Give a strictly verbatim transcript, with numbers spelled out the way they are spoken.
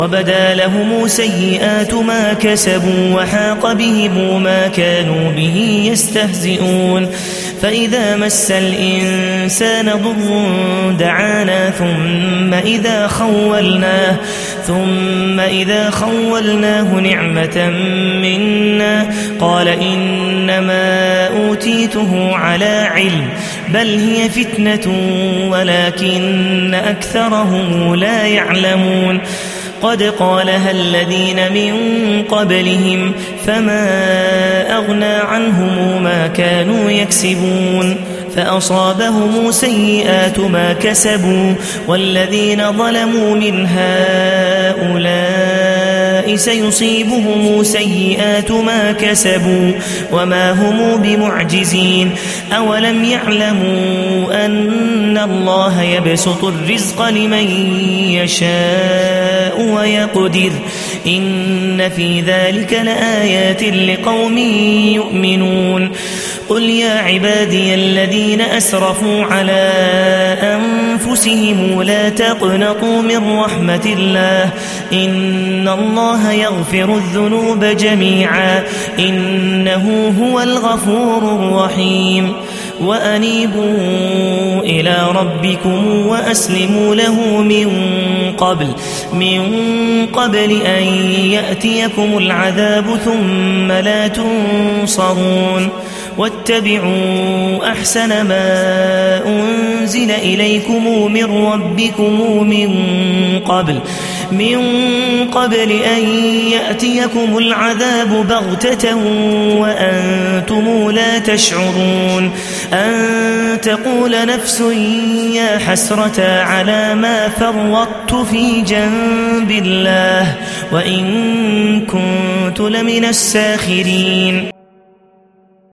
وبدا لهم سيئات ما كسبوا وحاق بهم ما كانوا به يستهزئون فإذا مس الإنسان ضر دعانا ثم إذا خولناه ثم إذا خولناه نعمة منا قال إنما أوتيته على علم بل هي فتنة ولكن أكثرهم لا يعلمون قد قالها الذين من قبلهم فما أغنى عنهم ما كانوا يكسبون فأصابهم سيئات ما كسبوا والذين ظلموا من هؤلاء سيصيبهم سيئات ما كسبوا وما هم بمعجزين أولم يعلموا أن الله يبسط الرزق لمن يشاء ويقدر إن في ذلك لآيات لقوم يؤمنون قل يا عبادي الذين أسرفوا على أنفسهم لا تقنطوا من رحمة الله إن الله يغفر الذنوب جميعا إنه هو الغفور الرحيم وأنيبوا إلى ربكم وأسلموا له من قبل من قبل أن يأتيكم العذاب ثم لا تنصرون واتبعوا أحسن ما أنزل إليكم من ربكم من قبل من قبل أن يأتيكم العذاب بغتة وأنتم لا تشعرون أن تقول نفس يا حسرة على ما فرطت في جنب الله وإن كنت لمن الساخرين